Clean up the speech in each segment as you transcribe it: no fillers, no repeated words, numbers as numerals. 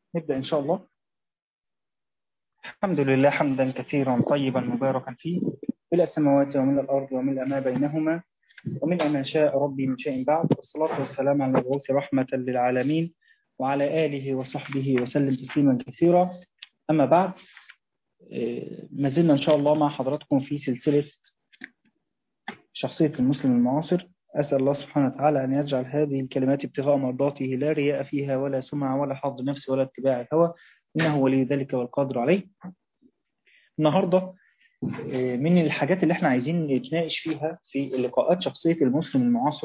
نبدأ إن شاء الله. الحمد لله حمدا كثيرا طيبا مباركا فيه، إلى السماوات ومن الأرض ومن ما بينهما ومن ما شاء ربي من شيء بعد، والصلاة والسلام على المبعوث رحمة للعالمين وعلى آله وصحبه وسلم تسليما كثيرا. أما بعد، ما زلنا إن شاء الله مع حضراتكم في سلسلة شخصية المسلم المعاصر. أسأل الله سبحانه وتعالى أن يجعل هذه الكلمات ابتغاء مرضاته لا رياء فيها ولا سمعة ولا حظ نفس ولا اتباع الهوى، إنه ولي ذلك والقادر عليه. النهاردة من الحاجات اللي احنا عايزين نتناقش فيها في لقاءات شخصية المسلم المعاصر،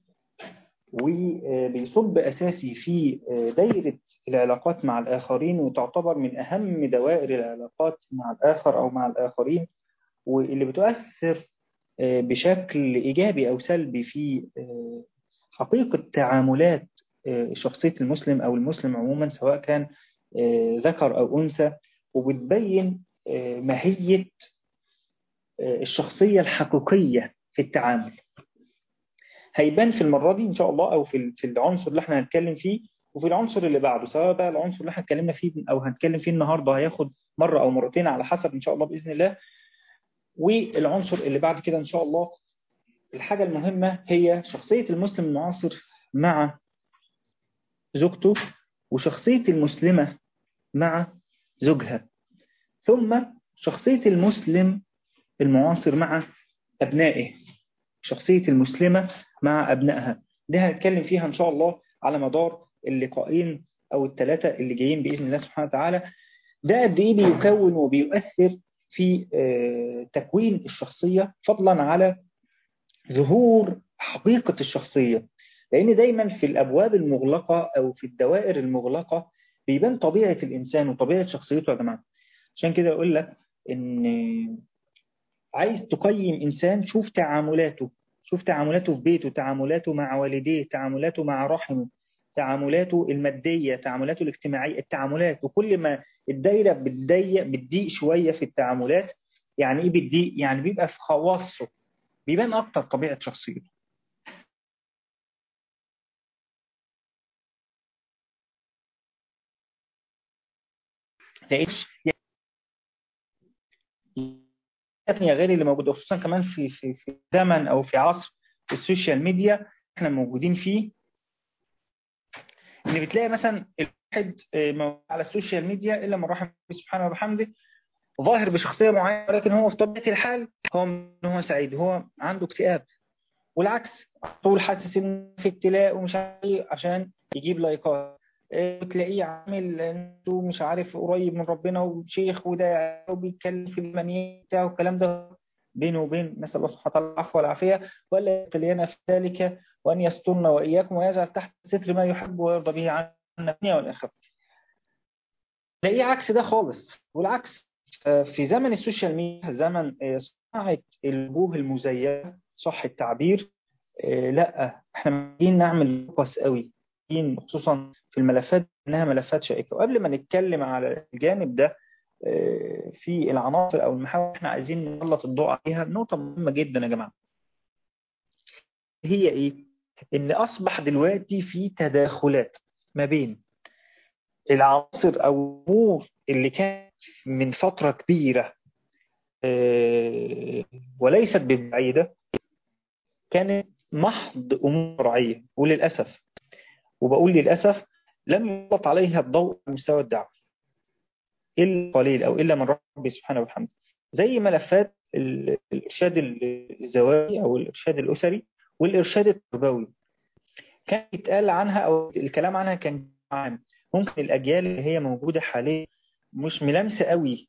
وبيصب أساسي في دايرة العلاقات مع الآخرين، وتعتبر من أهم دوائر العلاقات مع الآخر أو مع الآخرين، واللي بتؤثر بشكل إيجابي أو سلبي في حقيقة تعاملات شخصية المسلم أو المسلم عموما، سواء كان ذكر أو أنثى، وبتبين ماهية الشخصية الحقيقية في التعامل. هيبان في المرة دي إن شاء الله، أو في العنصر اللي احنا هنتكلم فيه، وفي العنصر اللي بعده، سواء بقى العنصر اللي احنا اتكلمنا فيه أو هنتكلم فيه النهاردة هياخد مرة أو مرتين على حسب إن شاء الله بإذن الله. والعنصر اللي بعد كده إن شاء الله، الحاجة المهمة هي شخصية المسلم المعاصر مع زوجته، وشخصية المسلمة مع زوجها، ثم شخصية المسلم المعاصر مع أبنائه، شخصية المسلمة مع أبنائها. دي هنتكلم فيها إن شاء الله على مدار اللقاءين أو الثلاثة اللي جايين بإذن الله سبحانه وتعالى. ده قد إيه بيكون وبيؤثر في تكوين الشخصية، فضلا على ظهور حقيقة الشخصية. لأن دايما في الأبواب المغلقة أو في الدوائر المغلقة بيبان طبيعة الإنسان وطبيعة شخصيته يا جماعة. عشان كده أقول لك إن عايز تقيم إنسان، شوف تعاملاته، شوف تعاملاته في بيته، تعاملاته مع والديه، تعاملاته مع رحمه، تعاملاته المادية، تعاملاته الاجتماعية، التعاملات. وكل ما الدايرة بتضيق شوية في التعاملات، يعني إيه بتضيق؟ يعني بيبقى في خواصه بيبان أكتر طبيعة شخصيته. لقيتش يا غيري اللي موجودة، خصوصا كمان في زمن أو في عصر السوشيال ميديا احنا موجودين فيه، ان بتلاقي مثلا الواحد موجود على السوشيال ميديا الا من رحم الله سبحانه وبحمده، ظاهر بشخصيه معينه، ولكن هو في طبيعه الحال هو سعيد، هو عنده اكتئاب. والعكس، طول حاسس انه في ابتلاء ومش عارف ايه عشان يجيب لايكات. تلاقيه عامل انه مش عارف قريب من ربنا وشيخ وده وبيتكلم في المنية بتاعه والكلام ده، بينه وبين نسأل الله سبحانه وتعالى العفو والعافية، ولا يبتلينا في ذلك وأن يسترنا وإياكم ويجعل تحت الستر ما يحب ويرضى به عنا الدنيا والآخرة. تلاقيه عكس ده خالص. والعكس في زمن السوشيال ميديا، زمن صناعة الوجوه المزيفة صح التعبير، لا احنا محتاجين نعمل فوكس قوي، خصوصا في الملفات انها ملفات شائكه. وقبل ما نتكلم على الجانب ده، في العناصر او المحاور احنا عايزين نسلط الضوء عليها، نقطه مهمه جدا يا جماعه. هي ايه؟ ان اصبح دلوقتي في تداخلات ما بين العناصر او الامور اللي كانت من فتره كبيره وليست ببعيده، كانت محض امور شرعيه، وللاسف، وبقول للأسف، لم يسلط عليها الضوء على مستوى الدعوة إلا قليل أو إلا من ربي سبحانه وبحمده. زي ملفات الإرشاد الزواجي أو الإرشاد الأسري والإرشاد التربوي، كان يتقال عنها أو الكلام عنها كان عام. ممكن الأجيال اللي هي موجودة حاليا مش ملامسة قوي،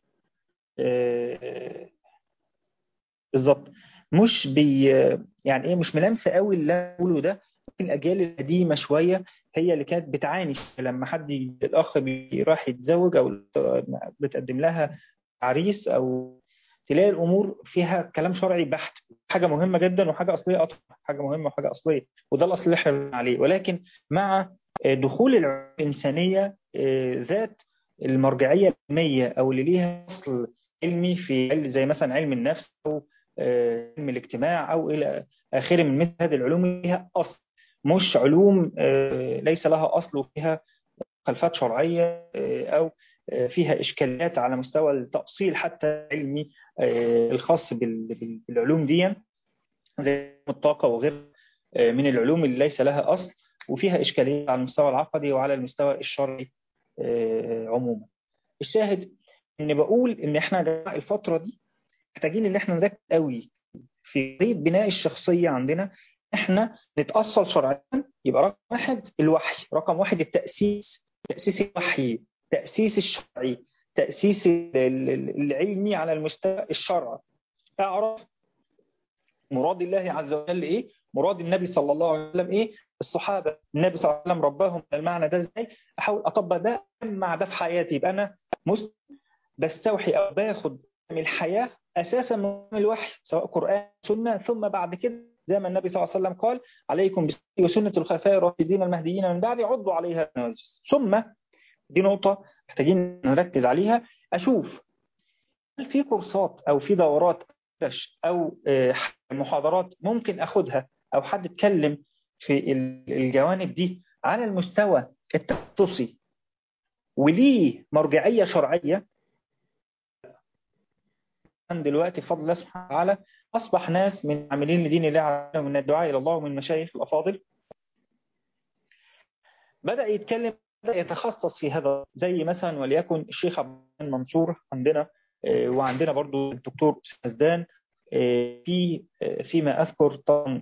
بالظبط، مش بي يعني ايه، مش ملامسه قوي اللي أنا بقوله ده. ممكن الاجيال القديمه شويه هي اللي كانت بتعاني لما حد الاخ راح يتزوج او بتقدم لها عريس، او تلاقي الامور فيها كلام شرعي بحت، حاجه مهمه جدا وحاجه اصليه اكتر، حاجه مهمه وحاجه اصليه، وده الاصل اللي احنا بنقول عليه. ولكن مع دخول الانسانيه ذات المرجعيه العلميه او اللي ليها اصل علمي، في زي مثلا علم النفس او علم الاجتماع او الى اخره من مثل هذه العلوم، لها اصل، مش علوم ليس لها اصل وفيها خلفات شرعية أو فيها إشكاليات على مستوى التأصيل حتى العلمي الخاص بالعلوم دي زي الطاقة وغير من العلوم اللي ليس لها أصل، وفيها إشكالية على المستوى العقدي وعلى المستوى الشرعي عموما. الشاهد إن بقول إن إحنا يا جماعة الفترة دي محتاجين إن إحنا نركز قوي في قضية بناء الشخصية عندنا. إحنا نتأصل شرعيا، يبقى رقم واحد الوحي، رقم واحد التأسيس، تأسيس الوحي، تأسيس الشرعي، تأسيس العلمي على المستوى الشرعي. أعرف مراد الله عز وجل إيه، مراد النبي صلى الله عليه وسلم إيه، الصحابة النبي صلى الله عليه وسلم رباهم المعنى ده إزاي، أحاول أطبق ده مع ده في حياتي، يبقى أنا مسلم بستوحي أو باخد من الحياة أساسا من الوحي سواء قرآن سنة، ثم بعد كده زي ما النبي صلى الله عليه وسلم قال عليكم بسنتي وسنة الخلفاء الراشدين المهديين من بعد عضوا عليها النواجذ. ثم دي نقطة محتاجين نركز عليها، أشوف هل في كورسات أو في دورات أو محاضرات ممكن أخدها أو حد اتكلم في الجوانب دي على المستوى التخصصي وليه مرجعية شرعية. دلوقتي بفضل الله سبحانه وتعالى أصبح ناس من عاملين لدين الله من الدعاء إلى الله ومن المشايخ الأفاضل بدأ يتكلم، بدأ يتخصص في هذا، زي مثلا وليكن الشيخ عبد الرحمن منصور عندنا، وعندنا برضو الدكتور سدان، فيما أذكر طبعا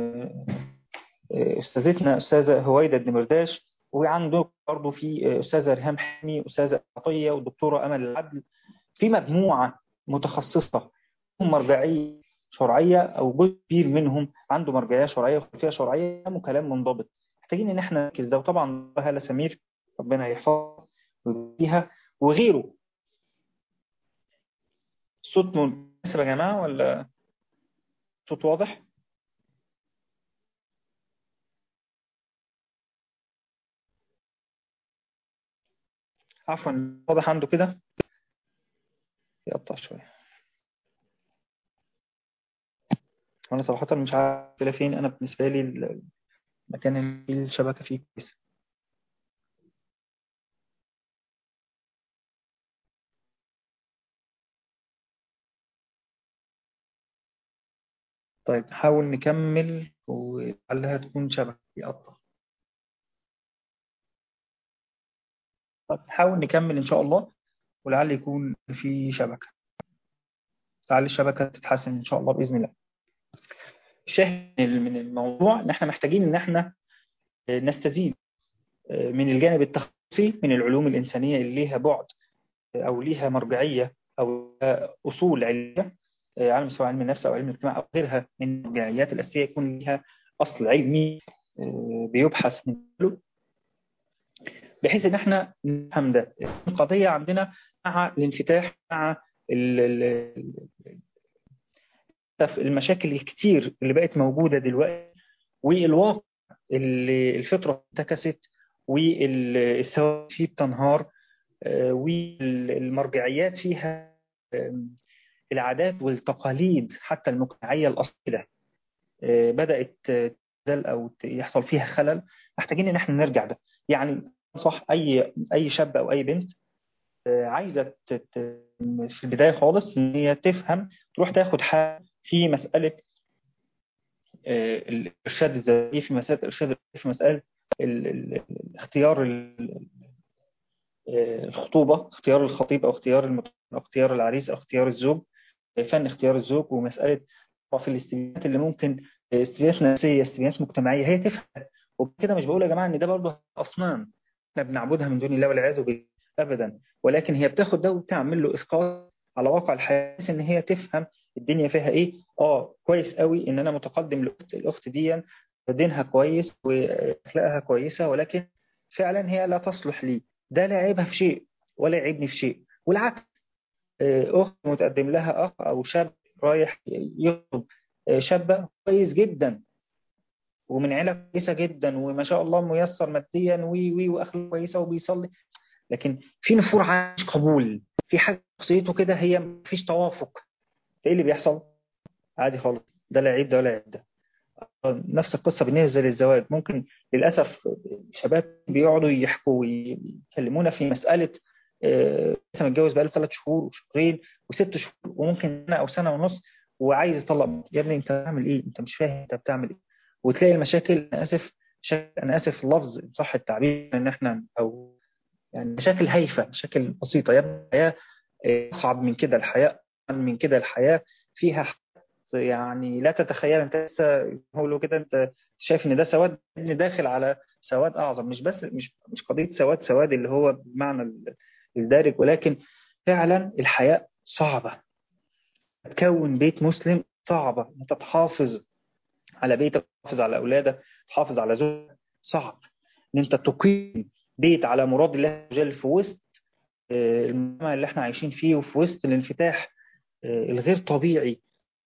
أستاذتنا أستاذة هويدا الدمرداش، وعنده برضو في أستاذة ريهام حمي، أستاذة عطية، والدكتورة أمل العدل، في مجموعة متخصصة مرجعية شرعية أو جزء كبير منهم عنده مرجعية شرعية وخلفية شرعية وكلام منضبط. محتاجين إن احنا نركز ده، وطبعا هالة سمير ربنا يحفظها ويبقيها وغيره. الصوت مناسب يا جماعة ولا صوت واضح؟ عفوا واضح عنده كده يقطع شوية. أنا صراحة مش عارف إلى فين، أنا بالنسبة لي المكان اللي الشبكة فيه كويسة. طيب نحاول نكمل ولعلها تكون شبكة يقطع. طيب نحاول نكمل إن شاء الله ولعل يكون في شبكة، لعل الشبكة تتحسن إن شاء الله بإذن الله. الشاهد من الموضوع إن إحنا محتاجين إن إحنا نستزيد من الجانب التخصصي من العلوم الإنسانية اللي ليها بعد أو ليها مرجعية أو أصول علمية على مستوى علم النفس أو علم الاجتماع أو غيرها من المرجعيات الأساسية يكون لها أصل علمي بيبحث من كله، بحيث إن إحنا نفهم ده. القضية عندنا مع الانفتاح، مع المشاكل الكتير اللي بقت موجودة دلوقتي، والواقع اللي الفطرة انتكست والثوابت فيه بتنهار، والمرجعيات فيها العادات والتقاليد حتى المجتمعية الأصيلة بدأت تزال أو يحصل فيها خلل. محتاجين إن احنا نرجع ده. يعني صح، أي شاب أو أي بنت عايزة في البداية خالص إن هي تفهم، تروح تاخد حاجة في مسألة الإرشاد الذاتي، في مسألة الإرشاد، في مسألة اختيار الخطوبة، اختيار الخطيب أو أو اختيار العريس أو اختيار الزوج، فن اختيار الزوج، ومسألة في الاستبيانات اللي ممكن استبيانات نفسية، استبيانات مجتمعية، هي تفهم. وبكده مش بقول يا جماعة إن ده برضه أصنام احنا بنعبدها من دون الله والعياذ بالله أبدا، ولكن هي بتاخد ده وبتعمل له إسقاط على واقع الحياة إن هي تفهم الدنيا فيها إيه. كويس قوي إن أنا متقدم الأخت دي دينها كويس وأخلاقها كويسة، ولكن فعلا هي لا تصلح لي، ده لا يعيبها في شيء ولا يعيبني في شيء. والعكس، أخت متقدم لها أخ أو شاب رايح يخطب شابة كويس جدا ومن عيلة كويسة جدا وما شاء الله ميسر ماديا وي وأخلاقه كويسة وبيصلي، لكن في نفور عايش قبول، في حاجة شخصيته كده هي مفيش توافق. إيه اللي بيحصل؟ عادي خالص، ده لا عيب ده ولا عيب ده. نفس القصة بالنسبة للزواج. ممكن للأسف الشباب بيقعدوا يحكوا ويكلمونا في مسألة لسه متجوز بقاله 3 شهور وشهرين و6 شهور وممكن سنة أو سنة ونص وعايز يطلق. يا ابني أنت بتعمل إيه؟ أنت مش فاهم أنت بتعمل إيه. وتلاقي المشاكل، أنا آسف، أنا آسف في اللفظ إن صح التعبير، إن إحنا أو يعني مشاكل هايفة، مشاكل بسيطة. يا ابني الحياة أصعب من كده، الحياة أصعب من كده، الحياة فيها يعني لا تتخيل. انت لسه بقوله كده، انت شايف ان ده سواد، ان داخل على سواد اعظم. مش بس مش قضيه سواد اللي هو بمعنى الدارج، ولكن فعلا الحياه صعبه. تكون بيت مسلم صعبه، انت تحافظ على بيتك، تحافظ على اولادك، تحافظ على زوجك، صعب. ان انت تقيم بيت على مراد الله عز وجل في وسط المجتمع اللي احنا عايشين فيه، وفي وسط الانفتاح الغير طبيعي.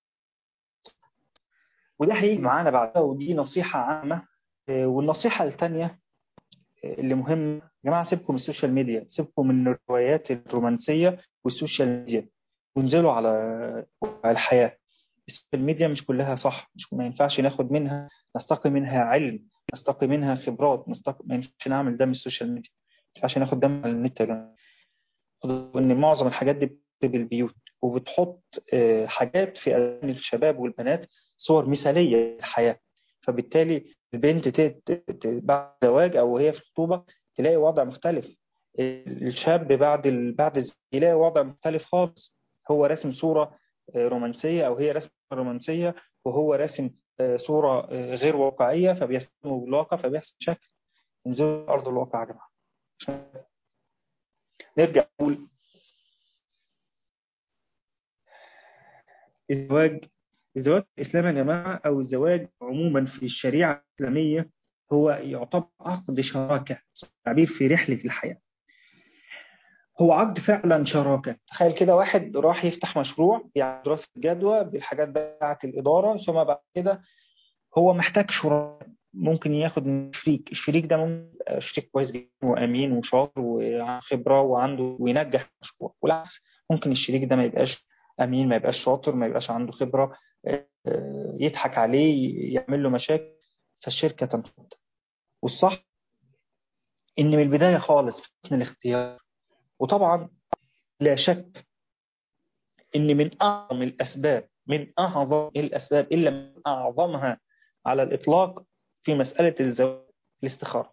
وده هيجي معانا بعدها، ودي نصيحة عامة. والنصيحة الثانية اللي مهمة، يا جماعة سيبكم من السوشيال ميديا، سيبكم من الروايات الرومانسية والسوشيال ميديا، وانزلوا على الحياة. السوشيال ميديا مش كلها صح، مش ما ينفعش ناخد منها، نستقي منها علم، نستقي منها خبرات، ما ينفعش نعمل ده من السوشيال ميديا، ما ينفعش ناخد ده من النت. ان معظم الحاجات دي بالبيوت، وبتحط حاجات في اذهان الشباب والبنات، صور مثاليه للحياه. فبالتالي البنت بعد الزواج او هي في الخطوبه تلاقي وضع مختلف. الشاب بعد الزواج يلاقي وضع مختلف خالص. هو راسم صوره رومانسيه، او هي راسمه رومانسيه، وهو راسم صوره غير واقعيه، فبيستلموا بالواقع فبيحصل شكل. انزلوا ارض الواقع يا جماعه. نرجع نقول الزواج. الزواج في الإسلام يا جماعة، أو الزواج عموما في الشريعة الإسلامية، هو يعتبر عقد شراكة، تعبير في رحلة الحياة. هو عقد فعلا شراكة. تخيل كده واحد راح يفتح مشروع، يعني دراسة جدوى بالحاجات بتاعة الإدارة، ثم بعد كده هو محتاج شراكة. ممكن ياخد من شريك، الشريك ده ممكن يبقى شريك كويس جدا وأمين وشاطر وعنده خبرة وعنده وينجح المشروع، والعكس ممكن الشريك ده ما يبقاش أمين، ما يبقاش شاطر، ما يبقاش عنده خبرة، يضحك عليه، يعمل له مشاكل، فالشركة تنفض. والصح إن من البداية خالص في حسن الاختيار. وطبعا لا شك إن من أعظم الأسباب إلا من أعظمها على الإطلاق في مسألة الزواج الاستخارة.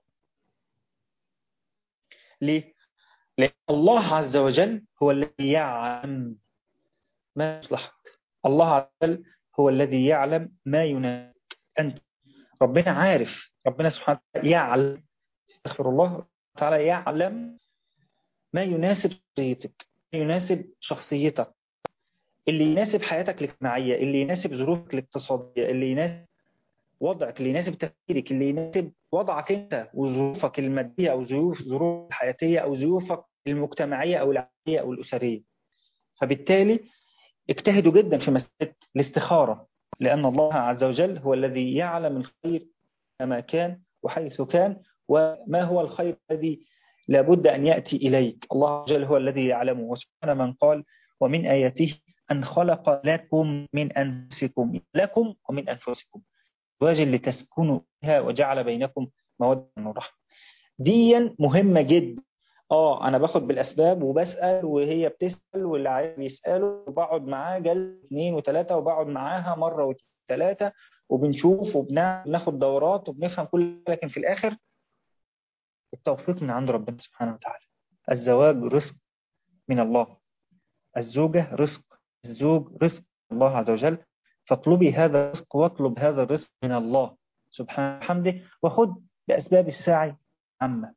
ليه؟ لأن الله عز وجل هو الذي يعلم ما يصلحك. الله عز وجل هو الذي يعلم ما يناسبك أنت. ربنا عارف، ربنا سبحانه وتعالى يعلم، استغفر الله تعالى، يعلم ما يناسب شخصيتك، ما يناسب شخصيتك، اللي يناسب حياتك الاجتماعية، اللي يناسب ظروفك الاقتصادية، اللي يناسب وضعك، اللي يناسب تفكيرك، اللي يناسب وضعك انت وظروفك المادية، او ظروف الحياتية، او ظروفك المجتمعية او العائلية او الأسرية. فبالتالي اجتهدوا جدا في مسألة الاستخارة، لأن الله عز وجل هو الذي يعلم الخير كما كان وحيث كان، وما هو الخير الذي لابد أن يأتي إليك. الله عز وجل هو الذي يعلمه. وسبحان من قال: ومن آياته أن خلق لكم من أنفسكم، لكم ومن أنفسكم أزواجا لتسكنوا فيها وجعل بينكم مودة ورحمة. دي مهمة جدا. انا باخد بالاسباب وبسال، وهي بتسال، واللي عايز بيساله، وبقعد معاه جلسه 2 و3، وبقعد معاها مره و3، وبنشوف وبناخد دورات وبنفهم كل، لكن في الاخر التوفيق من عند ربنا سبحانه وتعالى. الزواج رزق من الله، الزوجه رزق، الزوج رزق من الله عز وجل. فاطلبي هذا الرزق، واطلب هذا الرزق من الله سبحانه وحمده، وخذ باسباب السعي عامه.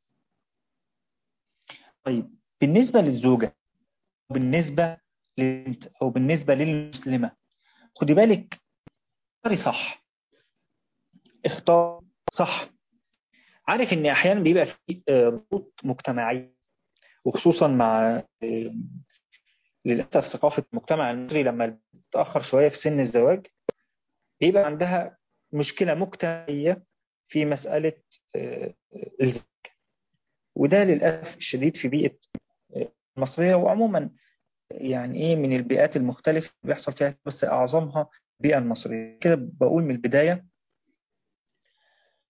طيب بالنسبه للزوجه، بالنسبة للبنت أو بالنسبة للمسلمة، خدي بالك، اختاري صح، اختار صح. عارف إن أحيانا بيبقى في ضغوط مجتمعية، وخصوصا مع للأسف ثقافة المجتمع المصري، لما تأخر شوية في سن الزواج بيبقى عندها مشكلة مجتمعية في مسألة الزواج. وده للأسف الشديد في بيئة المصرية، وعموما يعني إيه من البيئات المختلفة بيحصل فيها، بس أعظمها البيئة المصرية. كده بقول من البداية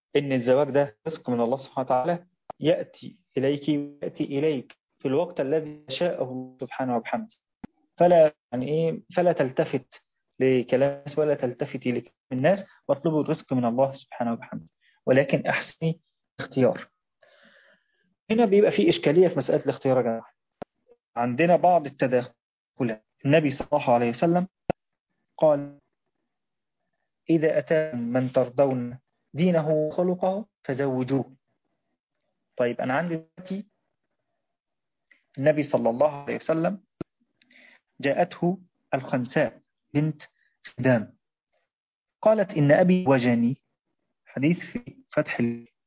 إن الزواج ده رزق من الله سبحانه وتعالى، يأتي إليك ويأتي إليك في الوقت الذي شاءه سبحانه وبحمده. فلا تلتفت لكلام الناس ولا تلتفتي لكلام الناس، واطلبوا الرزق من الله سبحانه وبحمده، ولكن أحسني اختيار. هنا بيبقى في إشكالية في مسألة الاختيار يا جماعة. عندنا بعض التداخلات. النبي صلى الله عليه وسلم قال: إذا أتى من ترضون دينه وخلقه فزوجوه. طيب أنا عندي دلوقتي النبي صلى الله عليه وسلم جاءته الخنساء بنت خدام، قالت: إن أبي وجني. حديث في فتح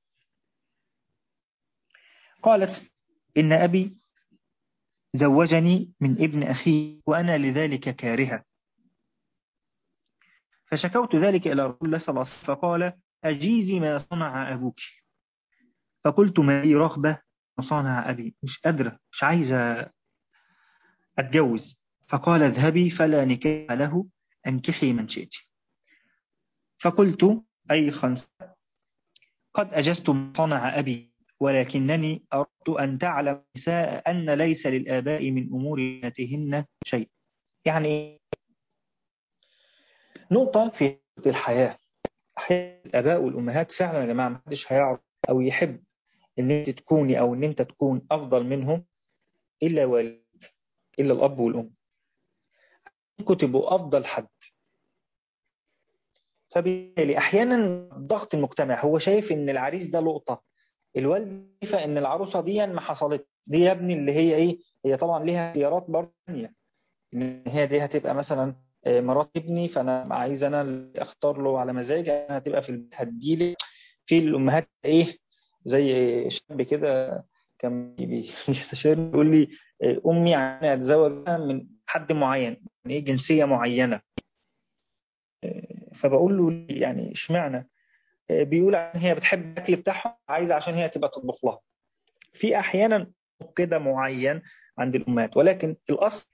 قالت: إن أبي زوجني من ابن أخي وأنا لذلك كارهة، فشكوت ذلك إلى رسول الله صلى الله عليه وسلم فقال: أجيزي ما صنع أبوك. فقلت: ما لي رغبة ما صنع أبي، مش قادرة، مش عايزة أتجوز. فقال: اذهبي فلا نكاح له، أنكحي من شئت. فقلت: أي خنس، قد أجزت ما صنع أبي، ولكنني أردت أن تعلم النساء أن ليس للآباء من أمور بناتهن شيء. يعني نقطة في الحياة، أحيانا الآباء والأمهات فعلا يا جماعة محدش هيعرف أو يحب إن أنت تكوني أو إن أنت تكون أفضل منهم إلا والد، إلا الأب والأم. ممكن تبقوا أفضل حد. فبالتالي أحيانا ضغط المجتمع، هو شايف إن العريس ده لقطة، الوالد شايفة إن العروسة دي ما حصلت، دي يا ابني اللي هي إيه، هي طبعا ليها اختيارات برضه ثانية، إن هي دي هتبقى مثلا مرات ابني، فأنا عايز أنا اللي أختار له على مزاجي، أنا هتبقى في البيت هتجيلي. في الأمهات إيه، زي شاب كده كان بيستشيرني يقول لي: أمي عايزة أتزوج من حد معين، من إيه جنسية معينة. فبقول له: يعني اشمعنى؟ بيقول عشان هي بتحب الأكل بتاعهم، عايزة عشان هي تبقى تطبخ لها. في أحيانا كده معين عند الأمهات، ولكن الأصل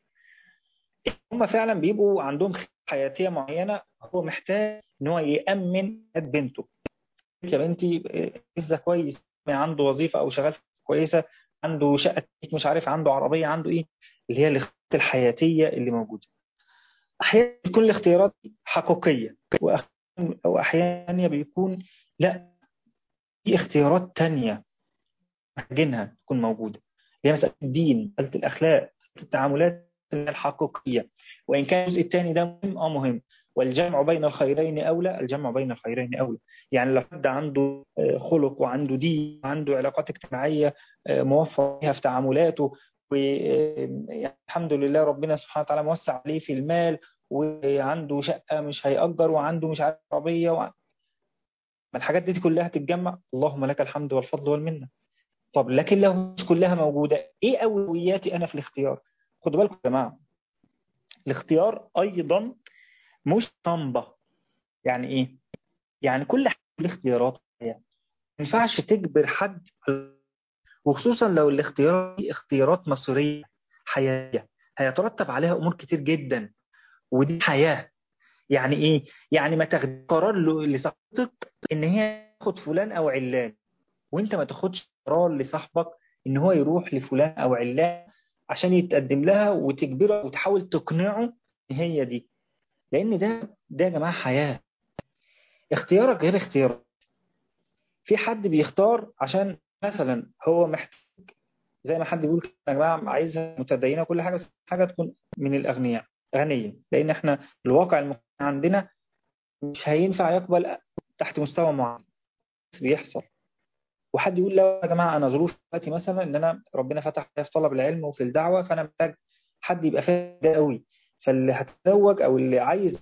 هم فعلا بيبقوا عندهم حياتية معينة، هو محتاج إن هو يأمن بنته. يا بنتي لسه كويس، عنده وظيفة أو شغال كويسة، عنده شقة، مش عارف عنده عربية، عنده إيه، اللي هي الاختيارات الحياتية اللي موجودة. أحيانا بتكون الاختيارات حقيقية، وأحيانا بيكون لا، في اختيارات تانية محتاجينها تكون موجودة، اللي هي مسألة الدين، مسألة الأخلاق، مسألة التعاملات الحقيقية. وإن كان الجزء الثاني ده مهم، مهم، والجمع بين الخيرين أولى، الجمع بين الخيرين أولى. يعني لو حد عنده خلق وعنده دين وعنده علاقات اجتماعية موفر فيها في تعاملاته، والحمد لله ربنا سبحانه وتعالى موسع عليه في المال، وعنده شقة مش هيأجر، وعنده مش عارف عربية ما الحاجات دي كلها تتجمع، اللهم لك الحمد والفضل والمنة. طب لكن لو مش كلها موجودة، ايه أولوياتي أنا في الاختيار؟ خدوا بالكم يا جماعة، الاختيار أيضا مش طنبة. يعني ايه؟ يعني كل حاجة الاختيارات يعني ما ينفعش تجبر حد، وخصوصا لو الاختيارات دي اختيارات مصيرية حياتية، هيترتب عليها أمور كتير جدا، ودي حياة. يعني ايه؟ يعني ما تاخد قرار لصاحبتك ان هي تاخد فلان او علان، وانت ما تاخدش قرار لصاحبك ان هو يروح لفلان او علان عشان يتقدم لها وتجبره وتحاول تقنعه ان هي دي. لان ده يا جماعه حياه. اختيارك غير اختيارك. في حد بيختار عشان مثلا هو محتاج، زي ما حد بيقول كده يا جماعه، عايزها متدينه كل حاجه، بس حاجه تكون من الاغنياء غنيه، لان احنا الواقع المجتمع عندنا مش هينفع يقبل تحت مستوى معين. بيحصل. وحد يقول: لا يا جماعه انا ظروف دلوقتي مثلا ان انا ربنا فتح عليا في طلب العلم وفي الدعوه، فانا محتاج حد يبقى فاهم ده قوي. فاللي هتتزوج او اللي عايز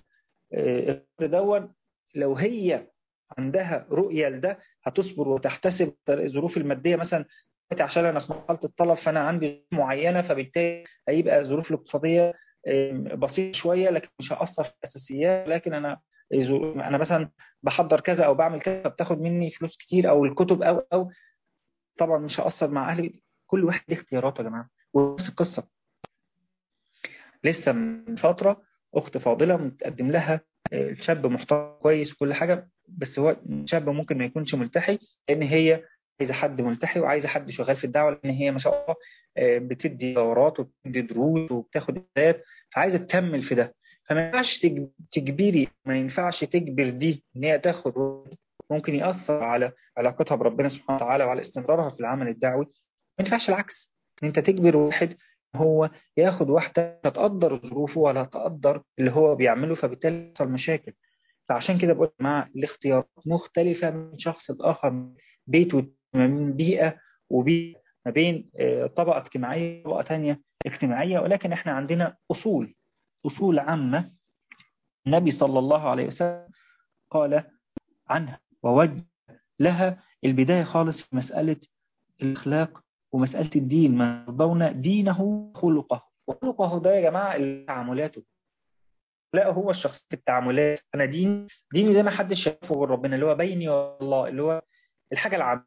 الامر لو هي عندها رؤيه لده هتصبر وتحتسب الظروف الماديه مثلا. عشان انا في مرحله الطلب فانا عندي ظروف معينه، فبالتالي هيبقى الظروف الاقتصاديه بسيطه شويه، لكن مش هاثر في الاساسيات. لكن انا مثلا بحضر كذا او بعمل كذا، فبتاخد مني فلوس كتير، او الكتب او طبعا مش هأثر مع أهلي. كل واحد ليه اختياراته يا جماعة. ونفس القصة، لسه من فترة أخت فاضلة متقدم لها الشاب محترم كويس وكل حاجة، بس هو شاب ممكن ما يكونش ملتحي، لأن هي عايزة حد ملتحي وعايزة حد شغال في الدعوة، لأن هي ما شاء الله بتدي دورات وبتدي دروس وبتاخد إجازات، فعايزة تكمل في ده. فما ينفعش تجبري، ما ينفعش تجبر دي إن هي تاخد وقت ممكن يأثر على علاقتها بربنا سبحانه وتعالى وعلى استمرارها في العمل الدعوي. ما ينفعش العكس، إن أنت تجبر واحد هو ياخد واحدة تقدر ظروفه ولا تقدر اللي هو بيعمله، فبالتالي يحصل مشاكل. فعشان كده بقول مع الاختيارات مختلفة من شخص لآخر، من بيت من بيئة وبيئة، ما بين طبقة اجتماعية وطبقة تانية اجتماعية، ولكن احنا عندنا أصول عامة النبي صلى الله عليه وسلم قال عنها ووجه لها. البداية خالص في مسألة الأخلاق ومسألة الدين، ما يرضون دينه خلقه، وخلقه ده يا جماعة تعاملاته. لا هو الشخص في التعاملات، أنا ديني ده ما حدش شايفه غير ربنا، اللي هو بيني والله، اللي هو الحاجة العامة.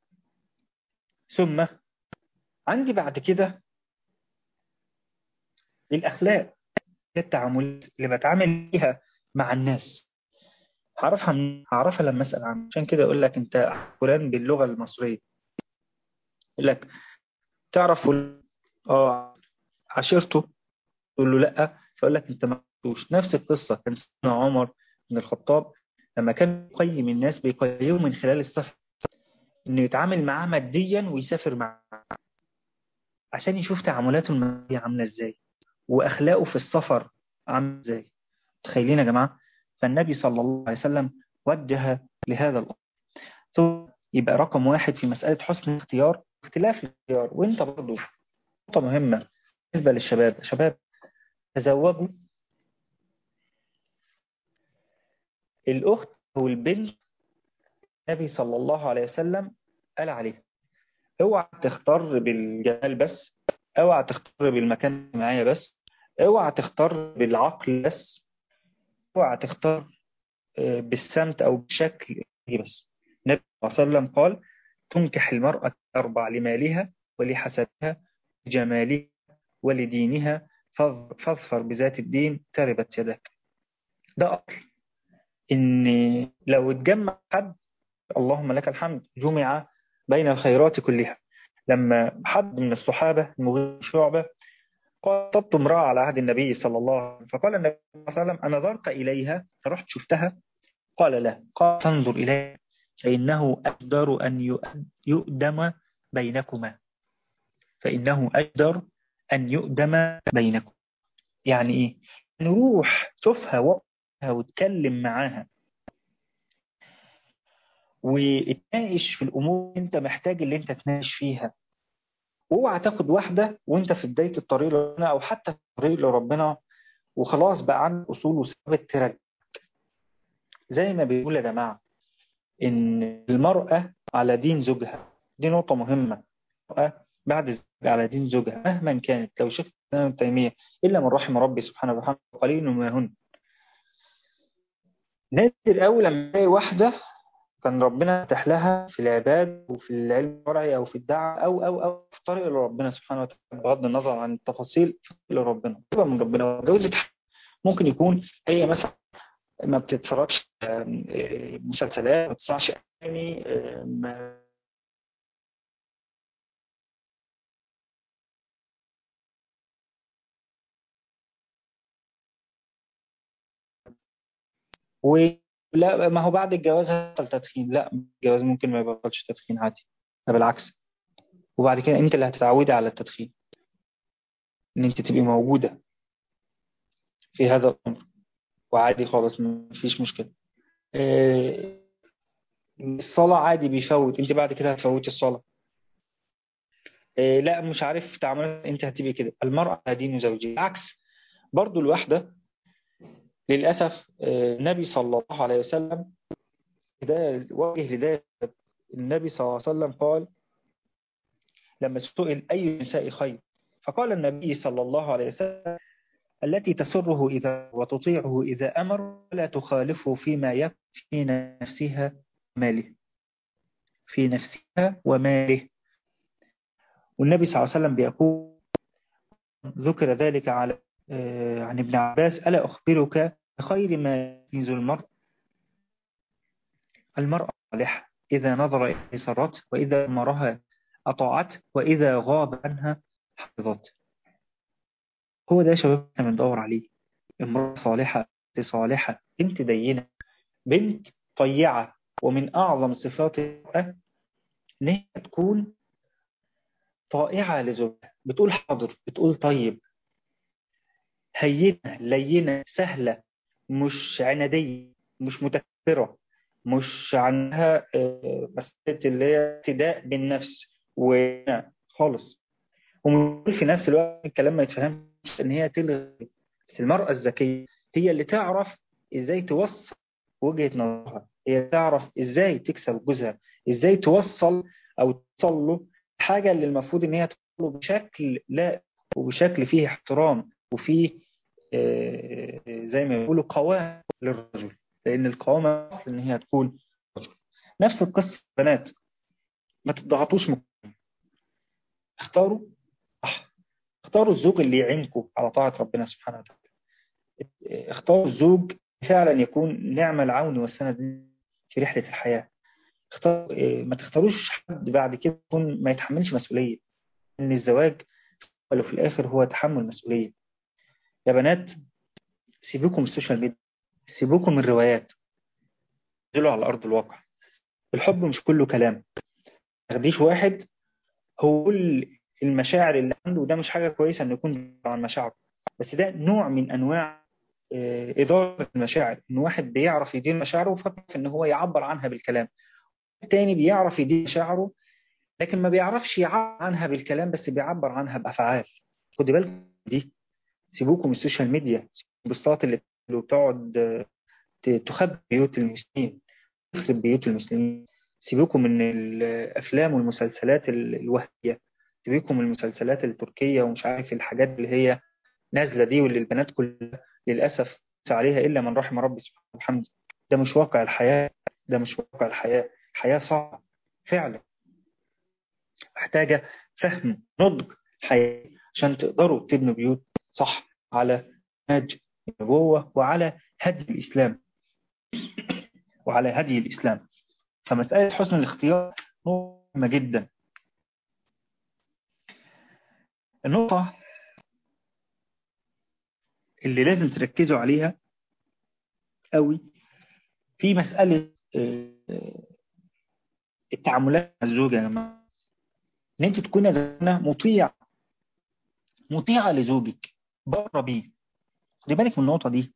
ثم عندي بعد كده الأخلاق، التعاملات اللي بتعامل بيها مع الناس. هعرفها لما أسأل عنه. عشان كده أقول لك أنت فلان باللغة المصرية، يقول لك تعرف فلان؟ عشيرته؟ تقول له لا، فيقول لك انت ما عرفتوش. نفس القصه كان سيدنا عمر بن الخطاب لما كان يقيم الناس بيقيمهم من خلال السفر، انه يتعامل معاه ماديا ويسافر معاه عشان يشوف تعاملاته الماديه عامله ازاي واخلاقه في السفر عامله ازاي. تخيلين يا جماعه؟ فالنبي صلى الله عليه وسلم وجه لهذا الامر. ثم يبقى رقم واحد في مساله حسن الاختيار اختلاف الاختيار. وانت برضه نقطه مهمه بالنسبه للشباب، شباب تزوجوا. الأخت أو البنت النبي صلى الله عليه وسلم قال عليها اوعى تختار بالجمال بس، اوعى تختار بالمكان الاجتماعي بس، اوعى تختار بالعقل بس، اوعى تختار بالسمت أو بالشكل بس. النبي صلى الله عليه وسلم قال تنكح المرأة أربع: لمالها ولحسبها لجمالها ولدينها فاظفر بذات الدين تربت يدك. ده أصل إن لو اتجمع حد، اللهم لك الحمد، جمع بين الخيرات كلها. لما حد من الصحابة المغيرة بن شعبة قال طبت امرأة على عهد النبي صلى الله عليه وسلم، فقال النبي صلى الله عليه وسلم أنظرت إليها؟ رحت شفتها؟ قال لا. قال فانظر إليها فإنه أجدر أن يؤدم بينكما، فإنه أجدر أن يؤدم بينكم. يعني إيه؟ نروح شوفها وقتها واتكلم معاها واتناقش في الأمور انت محتاج اللي انت تناقش فيها. واوعى تاخد واحدة وانت في بداية الطريق لربنا او حتى في الطريق لربنا وخلاص بقى عندك اصول وثابت ترجع. زي ما بيقول يا جماعة ان المرأة على دين زوجها، دي نقطة مهمة. المرأة بعد الزواج على دين زوجها مهما كانت. لو شفت ابن تيمية إلا من رحم ربي سبحانه وتعالى قليل ما هن، نادر قوي لما تلاقي واحدة كان ربنا فتح لها في العباد وفي العلم الشرعي أو في الدعوة أو في طريق لربنا سبحانه وتعالى، بغض النظر عن التفاصيل، في طريق لربنا تبقى من ربنا وجوزت. ممكن يكون هي مثلا ما بتتفرجش مسلسلات، ما بتسمعش أغاني، ولا ما هو بعد الجواز هيبطل تدخين؟ لا، الجواز ممكن ما يبطلش تدخين عادي، ده بالعكس. وبعد كده انت اللي هتتعودي على التدخين، ان انت تبقي موجودة في هذا الامر، وعادي خالص ما فيش مشكلة. آه، الصلاة عادي بيفوت، انت بعد كده هتفوتي الصلاة. لا مش عارف تعاملات، انت هتبقي كده. المرأة دين زوجها عكس. برضو الواحدة للأسف النبي صلى الله عليه وسلم هداية وجه هداية. النبي صلى الله عليه وسلم قال لما سئل أي النساء خير، فقال النبي صلى الله عليه وسلم التي تسره إذا وتطيعه إذا أمر ولا تخالفه فيما يكفي في نفسها ماله، في نفسها وماله. والنبي صلى الله عليه وسلم بيقول ذكر ذلك على عن ابن عباس ألا أخبرك خير ما يميز المرأة الصالحة إذا نظر إليه سرت، وإذا أمرها أطاعت، وإذا غاب عنها حفظت. هو ده يا شباب احنا بندور عليه. امرأة صالحة، بنت صالحة، بنت دينة، بنت طيعة. ومن أعظم صفات المرأة إن هي تكون طائعة لزوجها، بتقول حاضر، بتقول طيب، هينة لينة سهلة، مش عنادية، مش متكبرة، مش عندها مسألة اللي هي اعتداء بالنفس خالص. ومقول في نفس الوقت الكلام ما يتفهمش ان هي تلغي. بس المرأة الذكية هي اللي تعرف ازاي توصل وجهة نظرها، هي تعرف ازاي تكسب جوزها، ازاي توصل او توصل له الحاجة اللي المفروض ان هي توصله بشكل لا، وبشكل فيه احترام وفيه زي ما بيقولوا قوام للرجل، لان القوامة اصل ان هي تكون رجل. نفس القصة بنات، ما تضغطوش اختاروا صح، اختاروا الزوج اللي يعينكم على طاعة ربنا سبحانه وتعالى. اختاروا الزوج فعلا يكون نعم العون والسند في رحلة الحياة. ما تختاروش حد بعد كده يكون ما يتحملش مسؤولية، ان الزواج ولو في الاخر هو تحمل مسؤولية. يا بنات سيبوكم السوشيال ميديا، سيبوكم الروايات، انزلوا على ارض الواقع. الحب مش كله كلام. ما تاخديش واحد هو كل المشاعر اللي عنده، وده مش حاجة كويسة انه يكون عن مشاعره، بس ده نوع من انواع إدارة المشاعر. إن واحد بيعرف يدير مشاعره وفكر إن هو يعبر عنها بالكلام، التاني بيعرف يدير مشاعره لكن ما بيعرفش يعبر عنها بالكلام، بس بيعبر عنها بأفعال. خدوا بالكم دي. سيبوكم من السوشيال ميديا، البوستات اللي بتقعد تخبي بيوت المسلمين، تخرب بيوت المسلمين. سيبوكم من الأفلام والمسلسلات الوهمية، سيبوكم من المسلسلات التركية ومش عارف الحاجات اللي هي نازلة دي، واللي البنات كلها للأسف عليها إلا من رحم ربي سبحانه وتعالى. ده مش واقع الحياة، ده مش واقع الحياة. حياة صعبة فعلا، محتاجة فهم نضج حياة عشان تقدروا تبنوا بيوت صح على نهج النبوة وعلى هدي الإسلام، وعلى هدي الإسلام. فمسألة حسن الاختيار مهمة جدا. النقطة اللي لازم تركزوا عليها قوي في مسألة التعاملات مع الزوجة يا جماعة، ان انت تكوني زوجة مطيعة لزوجك، بره بيه. خدي بالك من النقطة دي.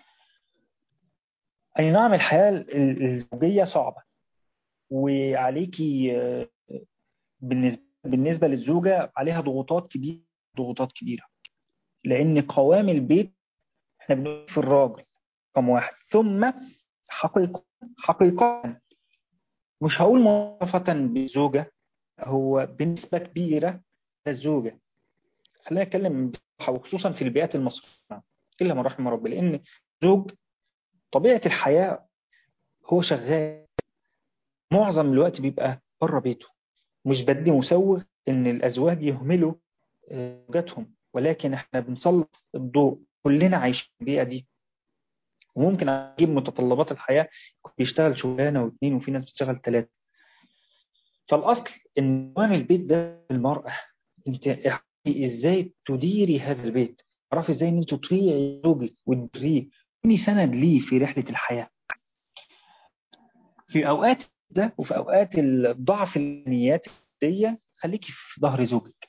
اي نعم الحياة الزوجية صعبة، وعليكي بالنسبة للزوجة عليها ضغوطات كبيرة، ضغوطات كبيرة، لان قوام البيت احنا بنقول في الراجل رقم واحد، ثم حقيقة مش هقول مرافقة بالزوجة، هو بنسبة كبيرة للزوجة. خلينا نتكلم بصراحة، وخصوصا في البيئات المصرية إلا من رحم ربي، لأن زوج طبيعة الحياة هو شغال معظم الوقت بيبقى بره بيته. مش بدي مسوغ إن الأزواج يهملوا زوجاتهم، ولكن إحنا بنسلط الضوء، كلنا عايشين في البيئة دي. وممكن أجيب متطلبات الحياة بيشتغل شغلانة واثنين، وفي ناس بتشتغل ثلاثة. فالأصل إن قوام البيت ده المرأة. أنت إزاي تديري هذا البيت، تعرفي إزاي إن أنت تطيعي زوجك وتدريه، تكوني سند ليه في رحلة الحياة. في أوقات ده وفي أوقات الضعف النيات دي خليكي في ظهر زوجك،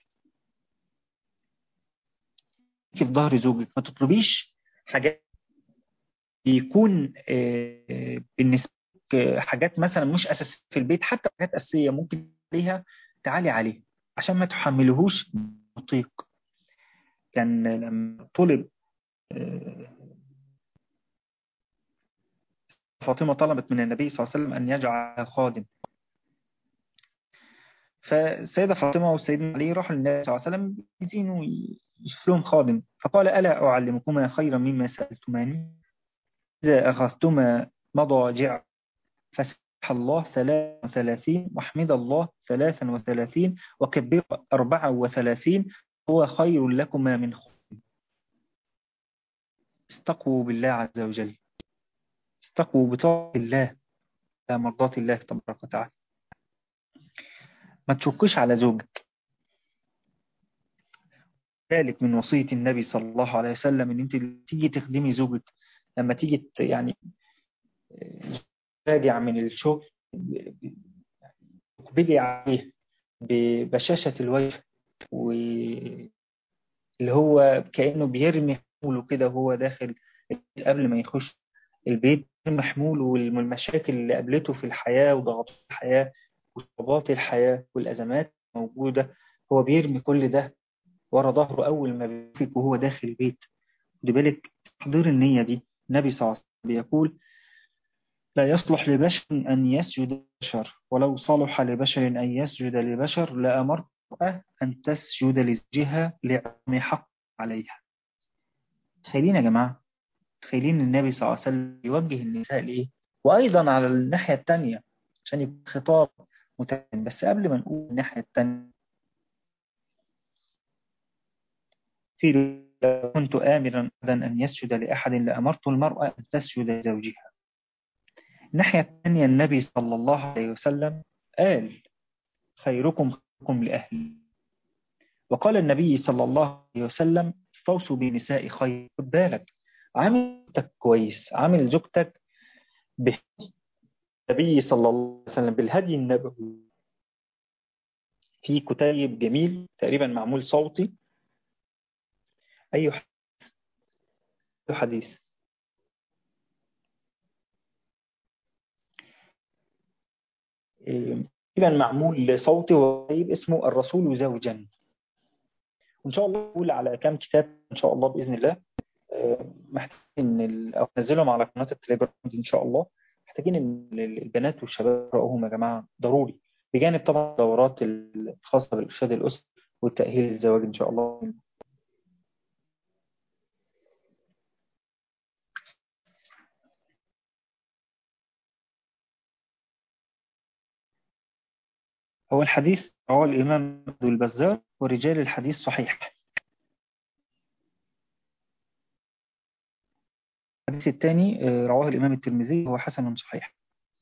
في ظهر زوجك. ما تطلبيش حاجات يكون بالنسبة لك حاجات مثلا مش أساسية في البيت، حتى حاجات أساسية ممكن عليها تعالي عليه عشان ما تحملهوش مطيق. كان لما طلب فاطمة طلبت من النبي صلى الله عليه وسلم أن يجعل خادم، فالسيدة فاطمة والسيدنا علي راحوا للنبي صلى الله عليه وسلم يزينوا يشوف لهم خادم، فقال ألا أعلمكما خيرا مما سألتماني؟ إذا أخذتما مضاجع فسبح الله 33 واحمد الله 33 وكبر 34 هو خير لكما من خادم. استقوا بالله عز وجل، استقوا بطاعة الله لا مرضاة الله تبارك وتعالى. ما تشكش على زوجك. ذلك من وصية النبي صلى الله عليه وسلم ان انت تيجي تخدمي زوجك، لما تيجي يعني راجع من الشغل تقبلي عليه ببشاشة الوجه، واللي هو كأنه بيرمي حموله كده وهو داخل البيت قبل ما يخش البيت، بيرمي حموله والمشاكل اللي قابلته في الحياة وضغطات الحياة وصعوبات الحياة والأزمات موجودة، هو بيرمي كل ده ورا ظهره أول ما بيفيق وهو داخل البيت. خدي بالك تحضير النية دي. النبي صلى الله عليه وسلم بيقول لا يصلح لبشر أن يسجد لبشر، ولو صلح لبشر أن يسجد لبشر لأمرت أن تسجد لزوجها لعظم حق عليها. تخيلين يا جماعة، تخيلين النبي صلى الله عليه وسلم يوجه النساء لإيه؟ وأيضا على الناحية التانية عشان يكون خطاب متعين. بس قبل ما نقول الناحية التانية، في لو كنت آمرا أن يسجد لأحد لأمرت المرأة أن تسجد لزوجها. الناحية الثانية النبي صلى الله عليه وسلم قال خيركم خيركم لأهلي. وقال النبي صلى الله عليه وسلم استوصوا بنساء خير. خد بالك، عامل زوجتك كويس، عامل زوجتك بالنبي صلى الله عليه وسلم بالهدي النبوي. في كتيب جميل تقريبا معمول صوتي. أي حديث تقريبا معمول صوتي وكتيب اسمه الرسول زوجا. وإن شاء الله نقول على كام كتاب إن شاء الله بإذن الله. محتاجين أو ننزلهم على قناة التليجرام دي إن شاء الله. محتاجين إن البنات والشباب يقرأوهم يا جماعة ضروري، بجانب طبعا الدورات الخاصة بالإرشاد الأسري والتأهيل للزواج إن شاء الله. هو الحديث رواه الإمام ابن البزار ورجال الحديث صحيح. الحديث الثاني رواه الإمام الترمذي وهو حسن صحيح.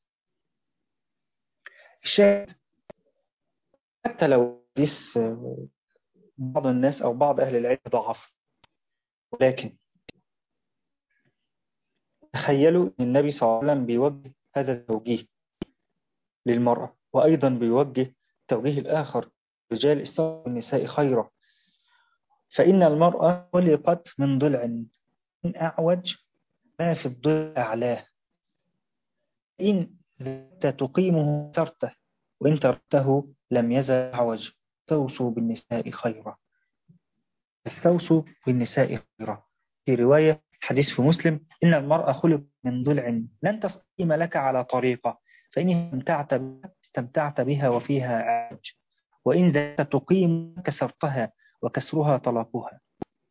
الشاهد حتى لو حديث بعض الناس أو بعض أهل العلم ضعف، ولكن تخيلوا أن النبي صلى الله عليه وسلم بيوجه هذا التوجيه للمرأة، وأيضا بيوجه توجيه الآخر رجال استوصوا النساء خيرا، فإن المرأة خلقت من ضلع، من أعوج ما في الضلع أعلاه، إن ذات تقيمه كسرته وإن تركته لم يزل أعوج. استوصوا بالنساء خيرا، استوصوا بالنساء خيرا. في رواية حديث في مسلم إن المرأة خلقت من ضلع لن تستقيم لك على طريقة، فإن استمتعت بها وفيها عاج، وإن ذات تقيم كسرتها وكسرها طلاقها.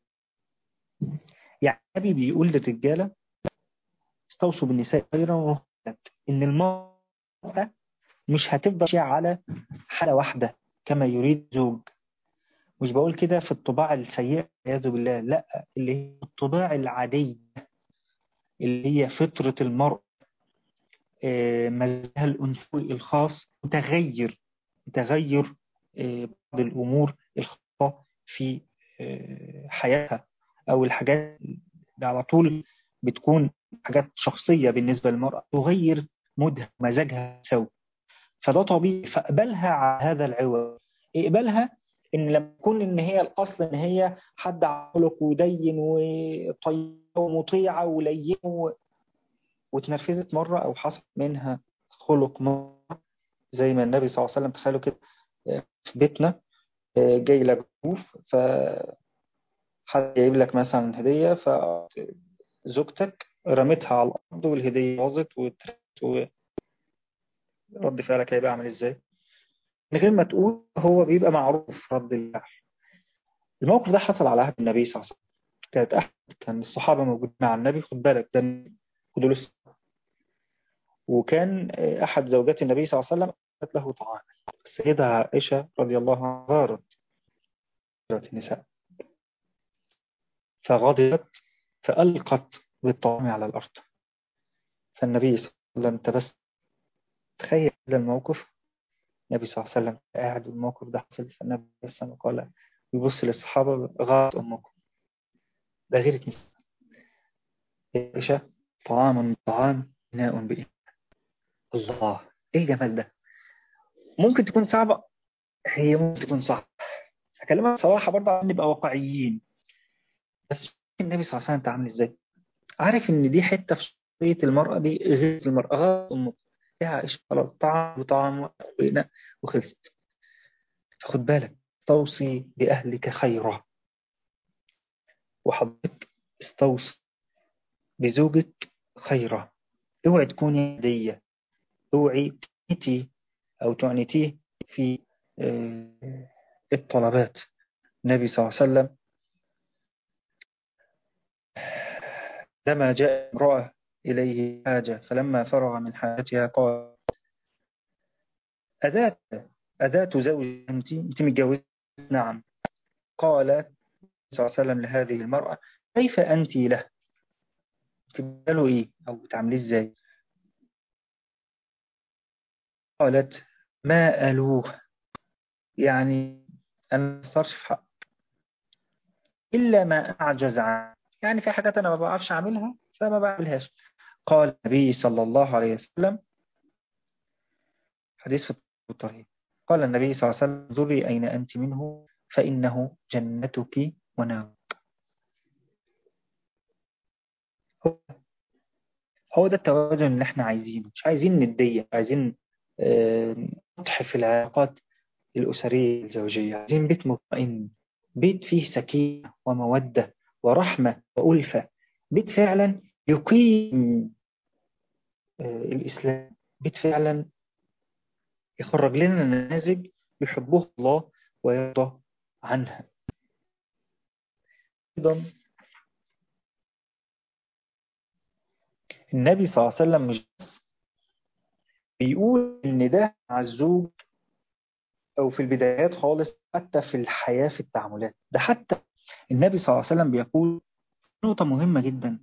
يعني النبي بيقول للرجالة استوصوا بالنساء خيرا، إن المرأة مش هتفضل شيء على حالة واحدة كما يريد زوج. مش بقول كده في الطباع السيئة والعياذ بالله، لا، اللي هي الطباع العادية اللي هي فطرة المرء، مزاجها الأنثوي الخاص متغير بعض الأمور الخاصة في حياتها، أو الحاجات اللي على طول بتكون حاجات شخصية بالنسبة للمرأة تغير مودها مزاجها سوي. فده طبيعي، فاقبلها على هذا العوض. اقبلها ان لما تكون ان هي الاصل ان هي حد عقلك ودين وطيبه ومطيعه ولينه، واتنرفزت مره او حصل منها خلق مره، زي ما النبي صلى الله عليه وسلم تخيلوا كده في بيتنا جاي لك ضيوف، فحد جايب لك مثلا هديه، فزوجتك رمتها على الارض والهديه باظت رد فعلك هيبقى عامل ازاي؟ من غير ما تقول هو بيبقى معروف رد الفعل. الموقف ده حصل على عهد النبي صلى الله عليه وسلم. كان الصحابة موجودين مع النبي، خد بالك ده خدوا له. وكان أحد زوجات النبي صلى الله عليه وسلم قالت له طعام. السيدة عائشة رضي الله عنها زارت النساء فغضبت، فألقت بالطعام على الأرض. فالنبي صلى الله عليه وسلم تبسم. تخيل الموقف، النبي صلى الله عليه وسلم قاعد والموقف ده حصل، فالنبي بسم وقال، يبص للصحابة: غارت أمكم. ده غير كده. عائشة: طعام طعام، إناء بإناء. الله، إيه الجمال ده! ممكن تكون صعبة، هي ممكن تكون صعبة. أكلمك صراحة برضه عشان نبقى واقعيين. بس النبي صلى الله عليه وسلم تعامل إزاي؟ عارف إن دي حتة في شخصية المرأة دي، غير المرأة غارت أمكم. يا عائشة خلاص، طعام وطعام وإناء وخلصت. فخد بالك، استوصي بأهلك خيرا. وحضرتك استوصي بزوجك خيرا. اوعي تكوني هدية، اوعي تعنتي أو تعنتيه في الطلبات. النبي صلى الله عليه وسلم لما جاء امرأة إليه حاجة، فلما فرغ من حاجتها قال: أذات أذات زوج أنت متجوزة؟ نعم. قال صلى الله عليه وسلم لهذه المرأة: كيف أنت له؟ تبدله إيه أو بتعمليه إزاي؟ قالت: ما ألوه، يعني أنا ما صارش في حق إلا ما أعجز عنه، يعني في حاجات أنا ما بعرفش أعملها فما بعملهاش. قال النبي صلى الله عليه وسلم، حديث في الطريق، قال النبي صلى الله عليه وسلم: انظري أين أنت منه، فإنه جنتك ونار. هو هو ده التوازن اللي احنا عايزينه. مش عايزين ندية، عايزين نضحي في العلاقات الأسرية الزوجية. عايزين بيت مطمئن، بيت فيه سكينة ومودة ورحمة وألفة، بيت فعلا يقيم الإسلام، بيت فعلا يخرج لنا نماذج يحبه الله ويرضى عنها. أيضا النبي صلى الله عليه وسلم مش بس بيقول إن ده مع الزوج أو في البدايات خالص، حتى في الحياة في التعاملات، ده حتى النبي صلى الله عليه وسلم بيقول نقطة مهمة جدا،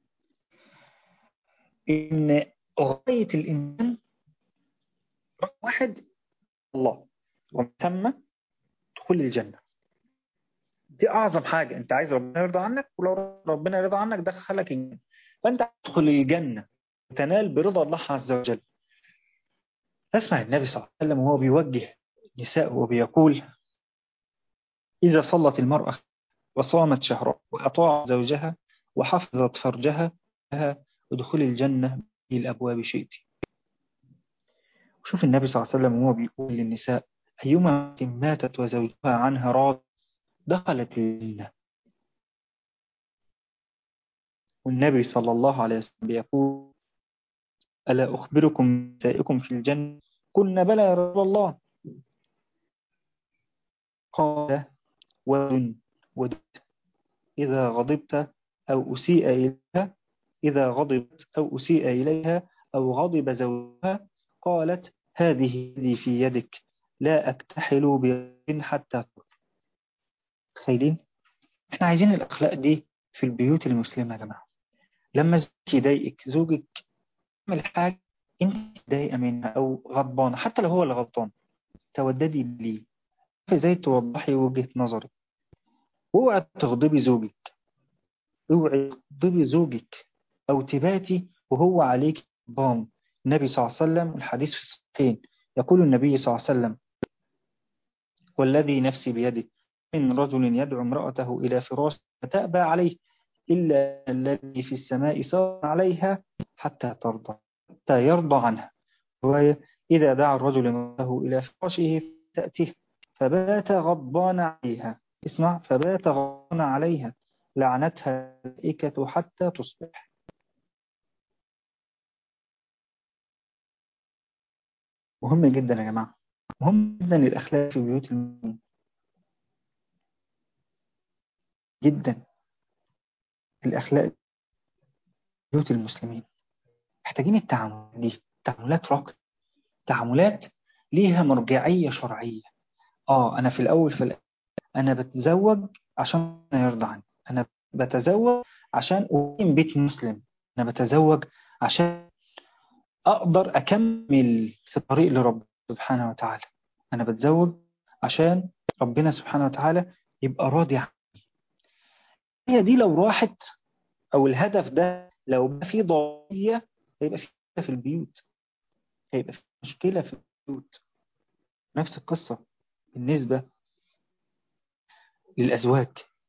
إن غاية الإنسان رقم واحد الله، ومن ثم دخول الجنة. دي أعظم حاجة. أنت عايز ربنا يرضى عنك، ولو ربنا يرضى عنك دخلك الجنة، فأنت تدخل الجنة وتنال برضا الله عز وجل. اسمع النبي صلى الله عليه وسلم وهو بيوجه نساء وبيقول: إذا صلت المرأة وصامت شهرها وأطاعت زوجها وحفظت فرجها لها ودخول الجنة بالأبواب شئت. وشوف النبي صلى الله عليه وسلم وهو بيقول للنساء: أيما ماتت وزوجها عنها راض دخلت الجنة. والنبي صلى الله عليه وسلم بيقول: ألا أخبركم نسائكم في الجنة؟ قلنا بلى يا رسول الله. قال: ود ود إذا غضبت أو أسيء إليها، إذا غضبت أو أسيء إليها أو غضب زوجها قالت: هذه يدي في يدك، لا أكتحل بيد حتى تطهر. تخيلين؟ احنا عايزين الأخلاق دي في البيوت المسلمة يا جماعة. لما زوجك يضايقك، زوجك يعمل حاجة انت متضايقة منها أو غضبانة، حتى لو هو اللي غلطان، توددي ليه، ازاي توضحي وجهة نظرك. اوعي تغضبي زوجك، اوعي تغضبي زوجك أو تباتي وهو عليك غضبان. النبي صلى الله عليه وسلم، الحديث في الصحيحين، يقول النبي صلى الله عليه وسلم: والذي نفسي بيده، من رجل يدعو امرأته إلى فراش فتأبى عليه إلا الذي في السماء سار عليها حتى ترضى، حتى يرضى عنها. رواية: إذا دعا الرجل امرأته إلى فراشه تأتيه فبات غضبان عليها، اسمع، فبات غضبان عليها لعنتها الملائكة حتى تصبح. مهم جدا يا جماعة، مهم جدا الأخلاق في بيوت المسلمين جدا. الأخلاق في بيوت المسلمين محتاجين التعاملات دي، تعاملات راقية، تعاملات ليها مرجعية شرعية. أنا في الأول أنا بتزوج عشان يرضى عني، أنا بتزوج عشان أقيم بيت مسلم، أنا بتزوج عشان أقدر أكمل في الطريق لرب سبحانه وتعالى، أنا بتزوج عشان ربنا سبحانه وتعالى يبقى راضي عني. هي دي لو راحت، أو الهدف ده لو بقى فيه ضحية، هيبقى فيه مشكلة في البيوت، هيبقى فيه مشكلة في البيوت. نفس القصة بالنسبة للأزواج.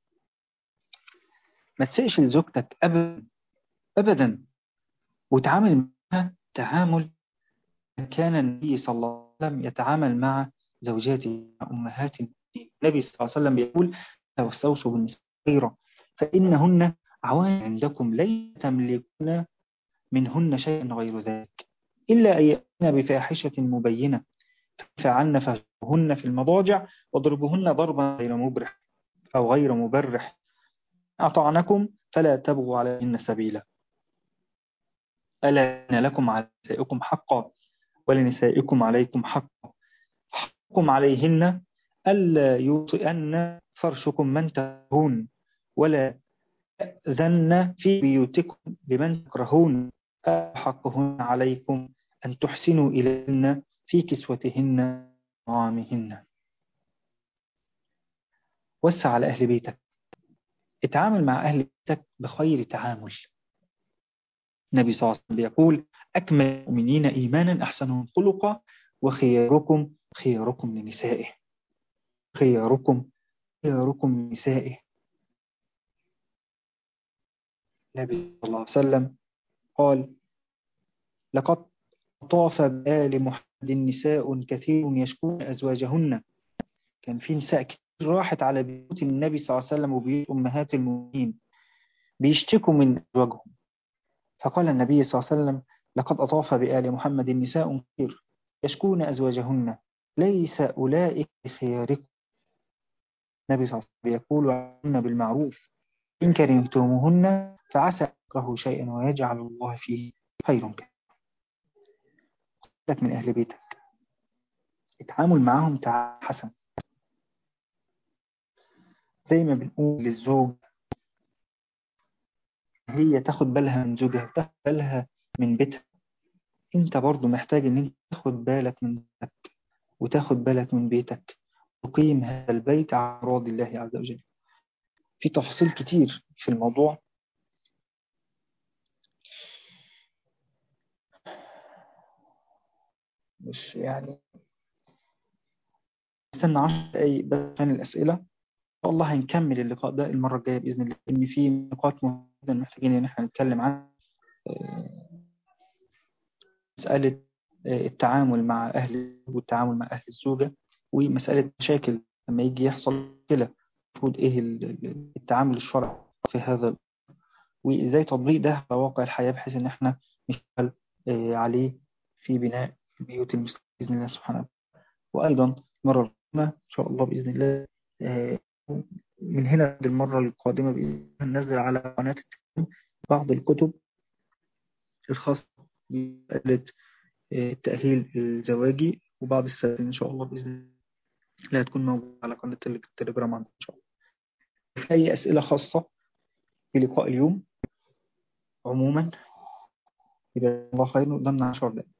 ما تسيئش لزوجتك أبدا أبدا، وتعامل معها تعامل كان النبي صلى الله عليه وسلم يتعامل مع زوجاته أمهات المؤمنين. النبي صلى الله عليه وسلم يقول: واستوصوا بالنساء خيرا فإنهن عوان عندكم لن تملكون منهن شيئا غير ذلك إلا أن يأتين بفاحشة مبينة فعلن فاحشوهن في المضاجع واضربوهن ضربا غير مبرح أو غير مبرح، أطعنكم فلا تبغوا عليهن سبيلا، ألا إن لكم على نسائكم حقا ولنسائكم عليكم حقا، حقكم عليهن ألا يوطئن فرشكم من تكرهون ولا يأذن في بيوتكم بمن تكرهون، حقهن عليكم أن تحسنوا إليهن في كسوتهن وطعامهن. وسع على أهل بيتك، اتعامل مع أهل بيتك بخير تعامل. النبي صلى الله عليه وسلم بيقول: أكمل المؤمنين إيمانا أحسنهم خلقا وخياركم خياركم لنسائه، خياركم خياركم لنسائه. النبي صلى الله عليه وسلم قال: لقد طاف بآل محمد نساء كثير يشكون أزواجهن. كان في نساء كتير راحت على بيوت النبي صلى الله عليه وسلم وبيوت أمهات المؤمنين بيشتكوا من أزواجهم، فقال النبي صلى الله عليه وسلم: لقد أطاف بآل محمد نساء كثير يشكون أزواجهن ليس أولئك بخياركم. النبي صلى الله عليه وسلم يقول: وعلن بالمعروف إن كرهتموهن فعسى أن تكرهوا شيئا ويجعل الله فيه خير كثير. لك من أهل بيتك التعامل معهم تعامل حسن، زي ما بنقول للزوج هي تاخد بالها من زوجها وتاخد بالها من بيتها، انت برضو محتاج ان انت تاخد بالك من بيتك وتاخد بالك من بيتك، تقيم هذا البيت على مراد الله عز وجل. في تفاصيل كتير في الموضوع، مش يعني استنى 10 دقايق بس عشان الأسئلة. إن شاء الله هنكمل اللقاء ده المرة الجاية بإذن الله، إن في نقاط مهمة جدا محتاجين إن احنا نتكلم عنها. مسألة التعامل مع أهل والتعامل مع أهل الزوجة، ومسألة مشاكل لما يجي يحصل مشكلة المفروض إيه التعامل الشرعي في هذا، وإزاي تطبيق ده على واقع الحياة بحيث إن إحنا نشتغل عليه في بناء بيوت المسلمين بإذن الله سبحانه وتعالى. وأيضا مرة القادمة إن شاء الله بإذن الله، آه، من هنا للمرة القادمة بإذن الله ننزل على قناة التليجرام بعض الكتب الخاصة بمسألة التأهيل الزواجي وبعض السائل إن شاء الله بإذن الله لا تكون موجودة على قناة التليجرام عندنا إن شاء الله. في أي أسئلة خاصة في لقاء اليوم عموما؟ يبقى الله خير، قدامنا 10 دقائق.